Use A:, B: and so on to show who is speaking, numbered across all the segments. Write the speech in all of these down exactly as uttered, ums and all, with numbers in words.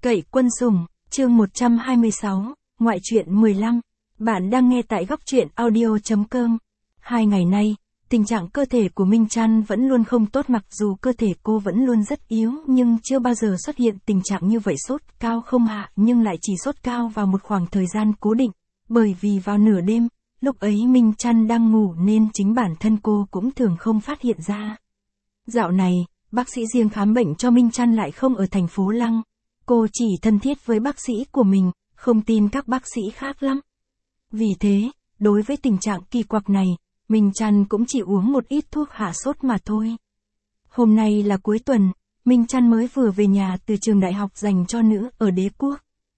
A: Cậy quân sủng, chương một trăm hai mươi sáu, ngoại truyện mười lăm. Bạn đang nghe tại góc truyện audio chấm com. Hai ngày nay, tình trạng cơ thể của Minh Trăn vẫn luôn không tốt, mặc dù cơ thể cô vẫn luôn rất yếu nhưng chưa bao giờ xuất hiện tình trạng như vậy, sốt cao không hạ nhưng lại chỉ sốt cao vào một khoảng thời gian cố định, bởi vì vào nửa đêm, lúc ấy Minh Trăn đang ngủ nên chính bản thân cô cũng thường không phát hiện ra. Dạo này, bác sĩ riêng khám bệnh cho Minh Trăn lại không ở thành phố Lăng. Cô chỉ thân thiết với bác sĩ của mình, không tin các bác sĩ khác lắm. Vì thế, đối với tình trạng kỳ quặc này, Minh Trăn cũng chỉ uống một ít thuốc hạ sốt mà thôi. Hôm nay là cuối tuần, Minh Trăn mới vừa về nhà từ trường đại học dành cho nữ ở Đế Quốc.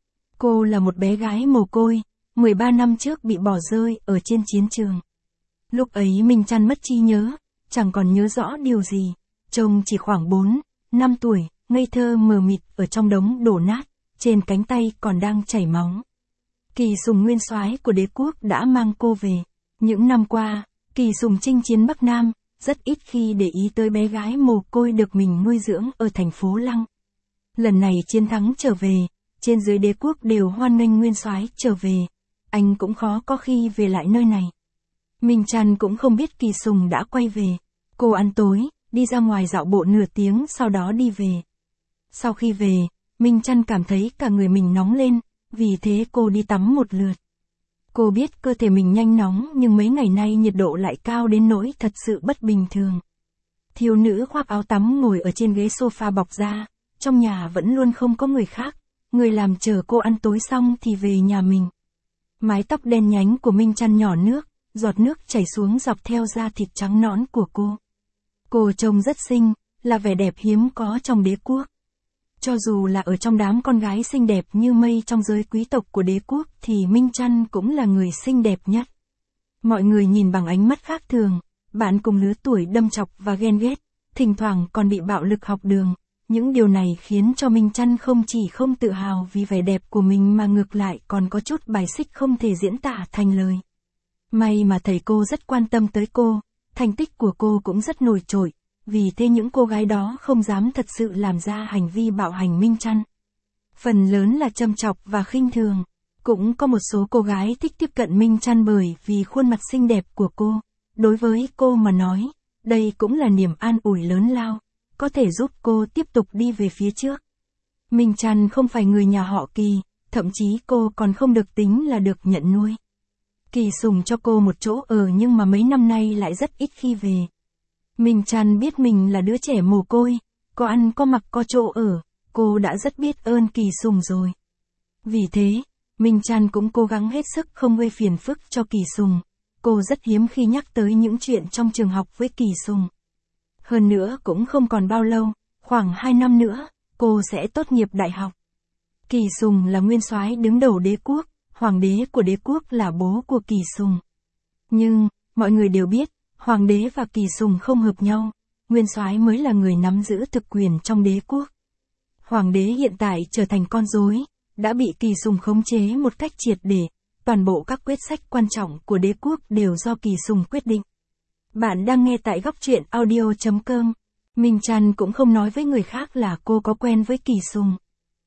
A: Cô là một bé gái mồ côi, mười ba năm trước bị bỏ rơi ở trên chiến trường. Lúc ấy Minh Trăn mất trí nhớ, chẳng còn nhớ rõ điều gì, trông chỉ khoảng bốn, năm tuổi, ngây thơ mờ mịt ở trong đống đổ nát, trên cánh tay còn đang chảy máu. Kỳ Sùng nguyên soái của Đế Quốc đã mang cô về. Những năm qua, Kỳ Sùng chinh chiến Bắc Nam, rất ít khi để ý tới bé gái mồ côi được mình nuôi dưỡng ở thành phố Lăng. Lần này chiến thắng trở về, trên dưới Đế Quốc đều hoan nghênh nguyên soái trở về. Anh cũng khó có khi về lại nơi này. Minh Trăn cũng không biết Kỳ Sùng đã quay về. Cô ăn tối, đi ra ngoài dạo bộ nửa tiếng sau đó đi về. Sau khi về, Minh Trăn cảm thấy cả người mình nóng lên, vì thế cô đi tắm một lượt. Cô biết cơ thể mình nhanh nóng nhưng mấy ngày nay nhiệt độ lại cao đến nỗi thật sự bất bình thường. Thiếu nữ khoác áo tắm ngồi ở trên ghế sofa bọc da, trong nhà vẫn luôn không có người khác, người làm chờ cô ăn tối xong thì về nhà mình. Mái tóc đen nhánh của Minh Trăn nhỏ nước, giọt nước chảy xuống dọc theo da thịt trắng nõn của cô. Cô trông rất xinh, là vẻ đẹp hiếm có trong Đế Quốc. Cho dù là ở trong đám con gái xinh đẹp như mây trong giới quý tộc của Đế Quốc thì Minh Trăn cũng là người xinh đẹp nhất. Mọi người nhìn bằng ánh mắt khác thường, bạn cùng lứa tuổi đâm chọc và ghen ghét, thỉnh thoảng còn bị bạo lực học đường. Những điều này khiến cho Minh Trăn không chỉ không tự hào vì vẻ đẹp của mình mà ngược lại còn có chút bài xích không thể diễn tả thành lời. May mà thầy cô rất quan tâm tới cô, thành tích của cô cũng rất nổi trội. Vì thế những cô gái đó không dám thật sự làm ra hành vi bạo hành Minh Trăn. Phần lớn là châm chọc và khinh thường. Cũng có một số cô gái thích tiếp cận Minh Trăn bởi vì khuôn mặt xinh đẹp của cô. Đối với cô mà nói, đây cũng là niềm an ủi lớn lao, có thể giúp cô tiếp tục đi về phía trước. Minh Trăn không phải người nhà họ Kỳ, thậm chí cô còn không được tính là được nhận nuôi. Kỳ Sùng cho cô một chỗ ở nhưng mà mấy năm nay lại rất ít khi về. Minh Trăn biết mình là đứa trẻ mồ côi, có ăn có mặc có chỗ ở, cô đã rất biết ơn Kỳ Sùng rồi. Vì thế, Minh Trăn cũng cố gắng hết sức không gây phiền phức cho Kỳ Sùng. Cô rất hiếm khi nhắc tới những chuyện trong trường học với Kỳ Sùng. Hơn nữa cũng không còn bao lâu, khoảng hai năm nữa, cô sẽ tốt nghiệp đại học. Kỳ Sùng là nguyên soái đứng đầu Đế Quốc, hoàng đế của Đế Quốc là bố của Kỳ Sùng. Nhưng, mọi người đều biết, Hoàng đế và Kỳ Sùng không hợp nhau, nguyên soái mới là người nắm giữ thực quyền trong Đế Quốc. Hoàng đế hiện tại trở thành con rối, đã bị Kỳ Sùng khống chế một cách triệt để, toàn bộ các quyết sách quan trọng của Đế Quốc đều do Kỳ Sùng quyết định. Bạn đang nghe tại góc truyện audio chấm com. Minh Trăn cũng không nói với người khác là cô có quen với Kỳ Sùng.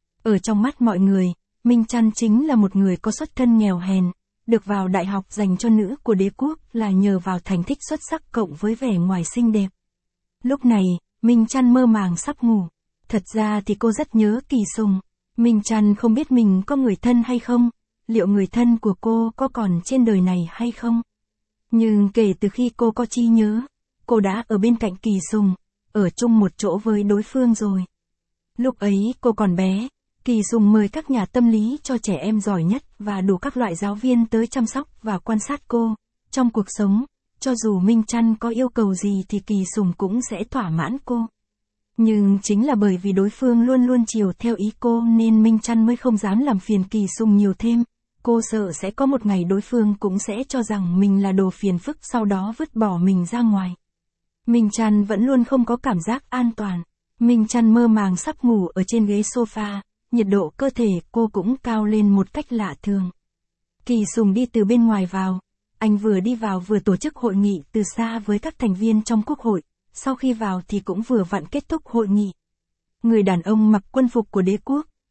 A: Ở trong mắt mọi người, Minh Trăn chính là một người có xuất thân nghèo hèn. Được vào đại học dành cho nữ của Đế Quốc là nhờ vào thành tích xuất sắc cộng với vẻ ngoài xinh đẹp. Lúc này, Minh Trăn mơ màng sắp ngủ. Thật ra thì cô rất nhớ Kỳ Sùng. Minh Trăn không biết mình có người thân hay không, liệu người thân của cô có còn trên đời này hay không. Nhưng kể từ khi cô có trí nhớ, cô đã ở bên cạnh Kỳ Sùng, ở chung một chỗ với đối phương rồi. Lúc ấy cô còn bé. Kỳ Sùng mời các nhà tâm lý cho trẻ em giỏi nhất và đủ các loại giáo viên tới chăm sóc và quan sát cô. Trong cuộc sống, cho dù Minh Trăn có yêu cầu gì thì Kỳ Sùng cũng sẽ thỏa mãn cô. Nhưng chính là bởi vì đối phương luôn luôn chiều theo ý cô nên Minh Trăn mới không dám làm phiền Kỳ Sùng nhiều thêm. Cô sợ sẽ có một ngày đối phương cũng sẽ cho rằng mình là đồ phiền phức sau đó vứt bỏ mình ra ngoài. Minh Trăn vẫn luôn không có cảm giác an toàn. Minh Trăn mơ màng sắp ngủ ở trên ghế sofa. Nhiệt độ cơ thể cô cũng cao lên một cách lạ thường. Kỳ Sùng đi từ bên ngoài vào. Anh vừa đi vào vừa tổ chức hội nghị từ xa với các thành viên trong quốc hội. Sau khi vào thì cũng vừa vặn kết thúc hội nghị. Người đàn ông mặc quân phục của Đế Quốc,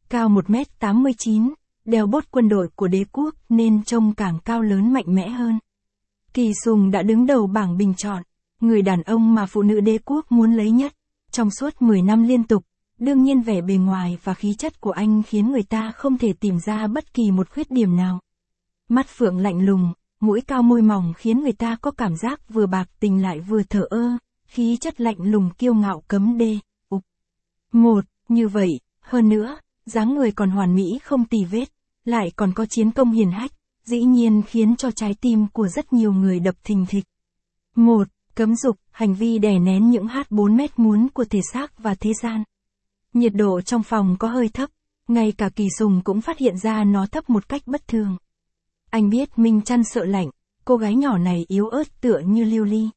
A: cao một mét tám mươi chín, đeo bốt quân đội của đế quốc nên trông càng cao lớn mạnh mẽ hơn. Kỳ Sùng đã đứng đầu bảng bình chọn, người đàn ông mà phụ nữ đế quốc muốn lấy nhất, trong suốt mười năm liên tục. Đương nhiên vẻ bề ngoài và khí chất của anh khiến người ta không thể tìm ra bất kỳ một khuyết điểm nào. Mắt phượng lạnh lùng, mũi cao môi mỏng khiến người ta có cảm giác vừa bạc tình lại vừa thờ ơ, khí chất lạnh lùng kiêu ngạo cấm đê. Ục. Một, như vậy, hơn nữa, dáng người còn hoàn mỹ không tì vết, lại còn có chiến công hiển hách, dĩ nhiên khiến cho trái tim của rất nhiều người đập thình thịch. Một, cấm dục, hành vi đè nén những hát bốn mét muốn của thể xác và thế gian. Nhiệt độ trong phòng có hơi thấp, ngay cả Kỳ Sùng cũng phát hiện ra nó thấp một cách bất thường. Anh biết Minh Trăn sợ lạnh, cô gái nhỏ này yếu ớt tựa như lưu ly.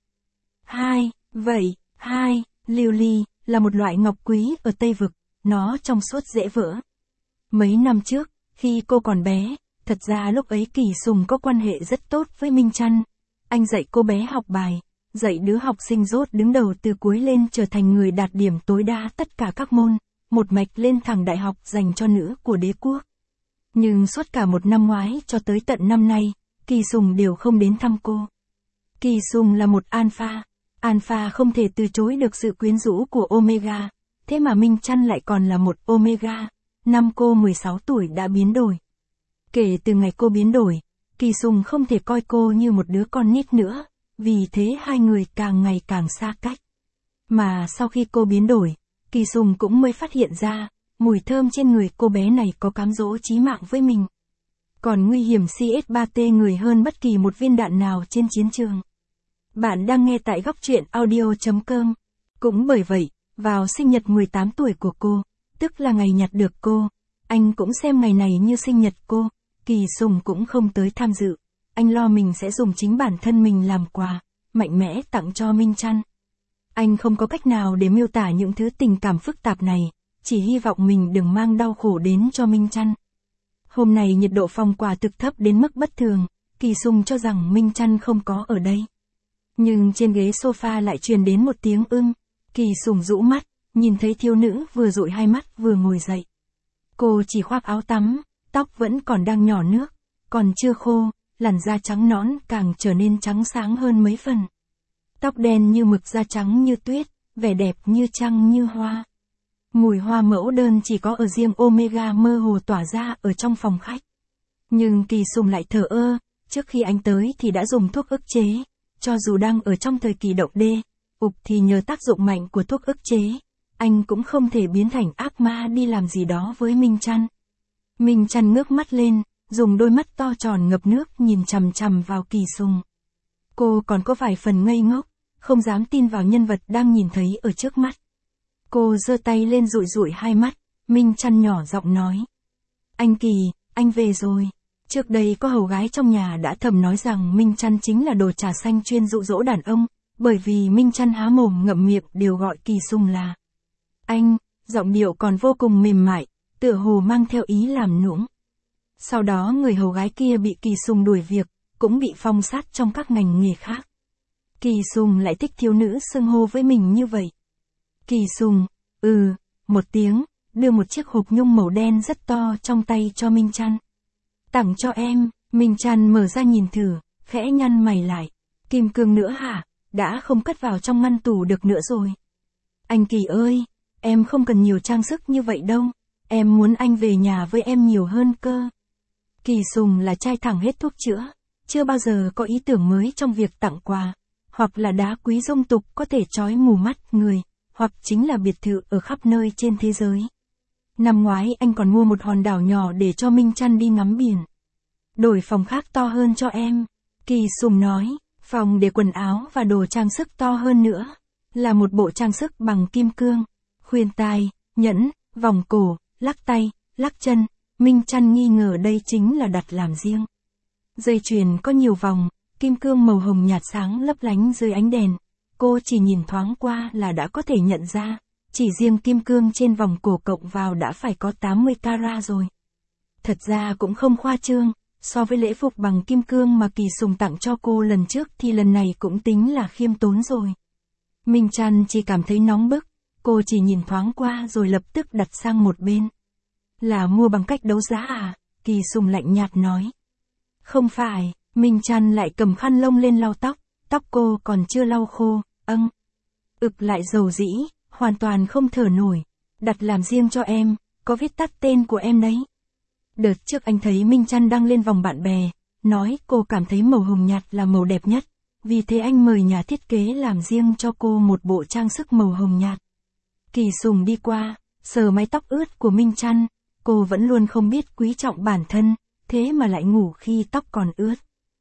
A: Hai, vậy, hai, lưu ly, là một loại ngọc quý ở Tây Vực, nó trong suốt dễ vỡ. Mấy năm trước, khi cô còn bé, thật ra lúc ấy Kỳ Sùng có quan hệ rất tốt với Minh Trăn. Anh dạy cô bé học bài, dạy đứa học sinh dốt đứng đầu từ cuối lên trở thành người đạt điểm tối đa tất cả các môn, một mạch lên thẳng đại học dành cho nữ của đế quốc. Nhưng suốt cả một năm ngoái cho tới tận năm nay, Kỳ Sùng đều không đến thăm cô. Kỳ Sùng là một alpha, alpha không thể từ chối được sự quyến rũ của omega, thế mà Minh Trăn lại còn là một omega. Năm cô mười sáu tuổi đã biến đổi. Kể từ ngày cô biến đổi, Kỳ Sùng không thể coi cô như một đứa con nít nữa, vì thế hai người càng ngày càng xa cách. Mà sau khi cô biến đổi, Kỳ Sùng cũng mới phát hiện ra, mùi thơm trên người cô bé này có cám dỗ chí mạng với mình. Còn nguy hiểm C S ba T người hơn bất kỳ một viên đạn nào trên chiến trường. Bạn đang nghe tại góc truyện audio chấm com. Cũng bởi vậy, vào sinh nhật mười tám tuổi của cô, tức là ngày nhặt được cô, anh cũng xem ngày này như sinh nhật cô, Kỳ Sùng cũng không tới tham dự. Anh lo mình sẽ dùng chính bản thân mình làm quà, mạnh mẽ tặng cho Minh Trăn. Anh không có cách nào để miêu tả những thứ tình cảm phức tạp này, chỉ hy vọng mình đừng mang đau khổ đến cho Minh Trăn. Hôm nay nhiệt độ phòng quả thực thấp đến mức bất thường, Kỳ Sùng cho rằng Minh Trăn không có ở đây. Nhưng trên ghế sofa lại truyền đến một tiếng ưng, Kỳ Sùng rũ mắt, nhìn thấy thiếu nữ vừa dụi hai mắt vừa ngồi dậy. Cô chỉ khoác áo tắm, tóc vẫn còn đang nhỏ nước, còn chưa khô, làn da trắng nõn càng trở nên trắng sáng hơn mấy phần. Tóc đen như mực, da trắng như tuyết, vẻ đẹp như trăng như hoa. Mùi hoa mẫu đơn chỉ có ở riêng omega mơ hồ tỏa ra ở trong phòng khách. Nhưng Kỳ Sùng lại thờ ơ, trước khi anh tới thì đã dùng thuốc ức chế, cho dù đang ở trong thời kỳ động đê, ục thì nhờ tác dụng mạnh của thuốc ức chế, anh cũng không thể biến thành ác ma đi làm gì đó với Minh Trăn. Minh Trăn ngước mắt lên, dùng đôi mắt to tròn ngập nước nhìn chằm chằm vào Kỳ Sùng. Cô còn có vài phần ngây ngốc, không dám tin vào nhân vật đang nhìn thấy ở trước mắt. Cô giơ tay lên dụi dụi hai mắt, Minh Trăn nhỏ giọng nói. Anh Kỳ, anh về rồi. Trước đây có hầu gái trong nhà đã thầm nói rằng Minh Trăn chính là đồ trà xanh chuyên dụ dỗ đàn ông, bởi vì Minh Trăn há mồm ngậm miệng đều gọi Kỳ Sùng là anh, giọng điệu còn vô cùng mềm mại, tựa hồ mang theo ý làm nũng. Sau đó người hầu gái kia bị Kỳ Sùng đuổi việc, cũng bị phong sát trong các ngành nghề khác. Kỳ Sùng lại thích thiếu nữ xưng hô với mình như vậy. Kỳ Sùng, ừ, một tiếng, đưa một chiếc hộp nhung màu đen rất to trong tay cho Minh Trăn. Tặng cho em, Minh Trăn mở ra nhìn thử, khẽ nhăn mày lại. Kim cương nữa hả? Đã không cất vào trong ngăn tủ được nữa rồi. Anh Kỳ ơi, em không cần nhiều trang sức như vậy đâu, em muốn anh về nhà với em nhiều hơn cơ. Kỳ Sùng là trai thẳng hết thuốc chữa, chưa bao giờ có ý tưởng mới trong việc tặng quà, hoặc là đá quý dung tục có thể trói mù mắt người, hoặc chính là biệt thự ở khắp nơi trên thế giới. Năm ngoái anh còn mua một hòn đảo nhỏ để cho Minh Trăn đi ngắm biển. Đổi phòng khác to hơn cho em, Kỳ Sùng nói, phòng để quần áo và đồ trang sức to hơn nữa, là một bộ trang sức bằng kim cương, khuyên tai, nhẫn, vòng cổ, lắc tay, lắc chân. Minh Trăn nghi ngờ đây chính là đặt làm riêng. Dây chuyền có nhiều vòng, kim cương màu hồng nhạt sáng lấp lánh dưới ánh đèn. Cô chỉ nhìn thoáng qua là đã có thể nhận ra, chỉ riêng kim cương trên vòng cổ cộng vào đã phải có tám mươi carat rồi. Thật ra cũng không khoa trương, so với lễ phục bằng kim cương mà Kỳ Sùng tặng cho cô lần trước thì lần này cũng tính là khiêm tốn rồi. Minh Trăn chỉ cảm thấy nóng bức, cô chỉ nhìn thoáng qua rồi lập tức đặt sang một bên. Là mua bằng cách đấu giá à? Kỳ Sùng lạnh nhạt nói. Không phải, Minh Trăn lại cầm khăn lông lên lau tóc, tóc cô còn chưa lau khô, âng. Ực lại dầu dĩ, hoàn toàn không thở nổi. Đặt làm riêng cho em, có viết tắt tên của em đấy. Đợt trước anh thấy Minh Trăn đăng lên vòng bạn bè, nói cô cảm thấy màu hồng nhạt là màu đẹp nhất, vì thế anh mời nhà thiết kế làm riêng cho cô một bộ trang sức màu hồng nhạt. Kỳ Sùng đi qua, sờ mái tóc ướt của Minh Trăn, cô vẫn luôn không biết quý trọng bản thân, thế mà lại ngủ khi tóc còn ướt.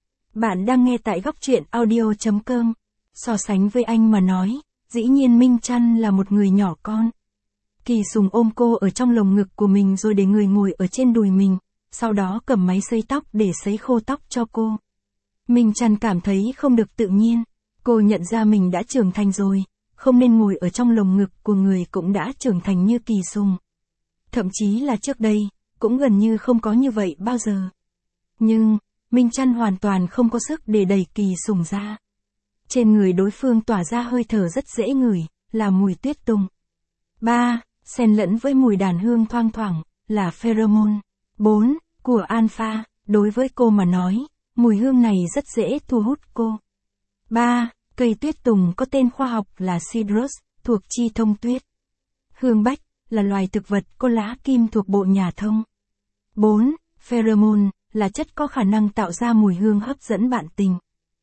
A: Bạn đang nghe tại góc truyện audio chấm com. So sánh với anh mà nói, dĩ nhiên Minh Trăn là một người nhỏ con. Kỳ Sùng ôm cô ở trong lồng ngực của mình rồi để người ngồi ở trên đùi mình, sau đó cầm máy sấy tóc để sấy khô tóc cho cô. Minh Trăn cảm thấy không được tự nhiên, cô nhận ra mình đã trưởng thành rồi, không nên ngồi ở trong lồng ngực của người cũng đã trưởng thành như Kỳ Sùng. Thậm chí là trước đây, cũng gần như không có như vậy bao giờ. Nhưng, Minh Trăn hoàn toàn không có sức để đẩy Kỳ Sùng ra. Trên người đối phương tỏa ra hơi thở rất dễ ngửi, là mùi tuyết tùng. ba. Xen lẫn với mùi đàn hương thoang thoảng, là pheromone. bốn. Của alpha, đối với cô mà nói, mùi hương này rất dễ thu hút cô. ba. Cây tuyết tùng có tên khoa học là Cedrus, thuộc chi thông tuyết. Hương bách, là loài thực vật có lá kim thuộc bộ nhà thông. bốn. Pheromone, là chất có khả năng tạo ra mùi hương hấp dẫn bạn tình.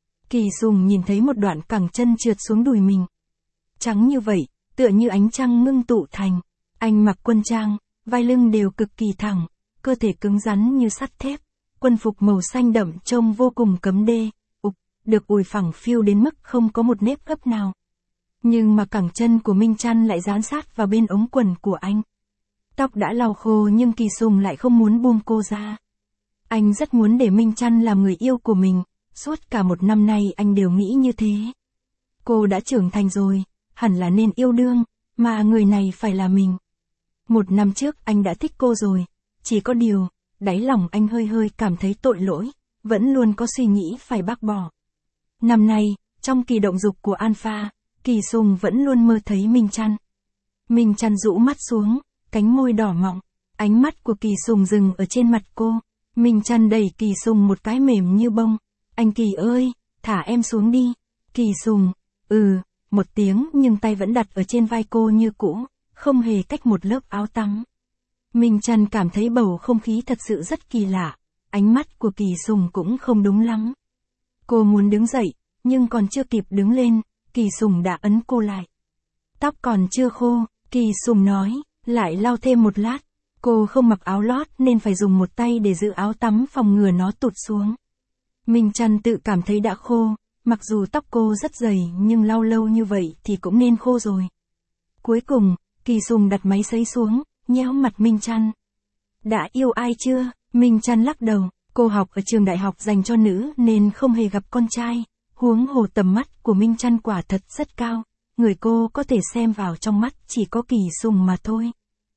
A: Kỳ Sùng nhìn thấy một đoạn cẳng chân trượt xuống đùi mình. Trắng như vậy, tựa như ánh trăng ngưng tụ thành. Anh mặc quân trang, vai lưng đều cực kỳ thẳng, cơ thể cứng rắn như sắt thép. Quân phục màu xanh đậm trông vô cùng cấm đê, ục, được ủi phẳng phiu đến mức không có một nếp gấp nào. Nhưng mà cẳng chân của Minh Trăn lại dán sát vào bên ống quần của anh. Tóc đã lau khô nhưng Kỳ Sùng lại không muốn buông cô ra. Anh rất muốn để Minh Trăn làm người yêu của mình, suốt cả một năm nay anh đều nghĩ như thế. Cô đã trưởng thành rồi, hẳn là nên yêu đương, mà người này phải là mình. Một năm trước anh đã thích cô rồi, chỉ có điều, đáy lòng anh hơi hơi cảm thấy tội lỗi, vẫn luôn có suy nghĩ phải bác bỏ. Năm nay, trong kỳ động dục của Alpha, Kỳ Sùng vẫn luôn mơ thấy Minh Trăn. Minh Trăn rũ mắt xuống, cánh môi đỏ mọng, ánh mắt của Kỳ Sùng dừng ở trên mặt cô. Minh Trăn đẩy Kỳ Sùng một cái mềm như bông. Anh Kỳ ơi, thả em xuống đi. Kỳ Sùng, ừ, một tiếng nhưng tay vẫn đặt ở trên vai cô như cũ, không hề cách một lớp áo tắm. Minh Trăn cảm thấy bầu không khí thật sự rất kỳ lạ, ánh mắt của Kỳ Sùng cũng không đúng lắm. Cô muốn đứng dậy, nhưng còn chưa kịp đứng lên, Kỳ Sùng đã ấn cô lại. Tóc còn chưa khô, Kỳ Sùng nói, lại lau thêm một lát. Cô không mặc áo lót nên phải dùng một tay để giữ áo tắm phòng ngừa nó tụt xuống. Minh Trăn tự cảm thấy đã khô, mặc dù tóc cô rất dày nhưng lau lâu như vậy thì cũng nên khô rồi. Cuối cùng, Kỳ Sùng đặt máy sấy xuống, nhéo mặt Minh Trăn. Đã yêu ai chưa? Minh Trăn lắc đầu, cô học ở trường đại học dành cho nữ nên không hề gặp con trai, huống hồ tầm mắt của Minh Trăn quả thật rất cao, người cô có thể xem vào trong mắt chỉ có Kỳ Sùng mà thôi.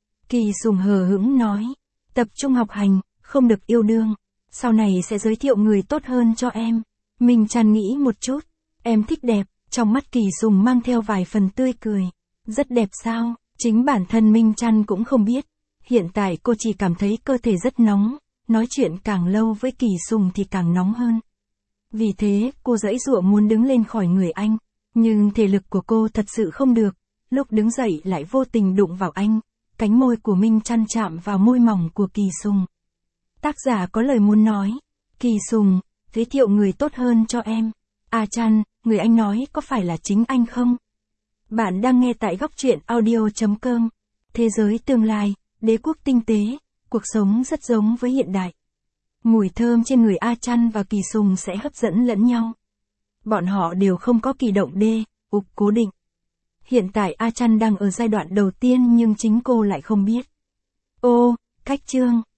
A: Kỳ Sùng hờ hững nói, tập trung học hành, không được yêu đương, sau này sẽ giới thiệu người tốt hơn cho em. Minh Trăn nghĩ một chút, em thích đẹp, trong mắt Kỳ Sùng mang theo vài phần tươi cười. Rất đẹp sao? Chính bản thân Minh Trăn cũng không biết. Hiện tại cô chỉ cảm thấy cơ thể rất nóng, nói chuyện càng lâu với Kỳ Sùng thì càng nóng hơn. Vì thế, cô giãy giụa muốn đứng lên khỏi người anh, nhưng thể lực của cô thật sự không được, lúc đứng dậy lại vô tình đụng vào anh. Cánh môi của Minh Trăn chạm vào môi mỏng của Kỳ Sùng. Tác giả có lời muốn nói. Kỳ Sùng, giới thiệu người tốt hơn cho em. À Trăn, người anh nói có phải là chính anh không? Bạn đang nghe tại góc truyện audio chấm com. Thế giới tương lai, đế quốc tinh tế, cuộc sống rất giống với hiện đại. Mùi thơm trên người A Trăn và Kỳ Sùng sẽ hấp dẫn lẫn nhau. Bọn họ đều không có kỳ động đê, ục cố định. Hiện tại A Trăn đang ở giai đoạn đầu tiên nhưng chính cô lại không biết. Ô, cách chương.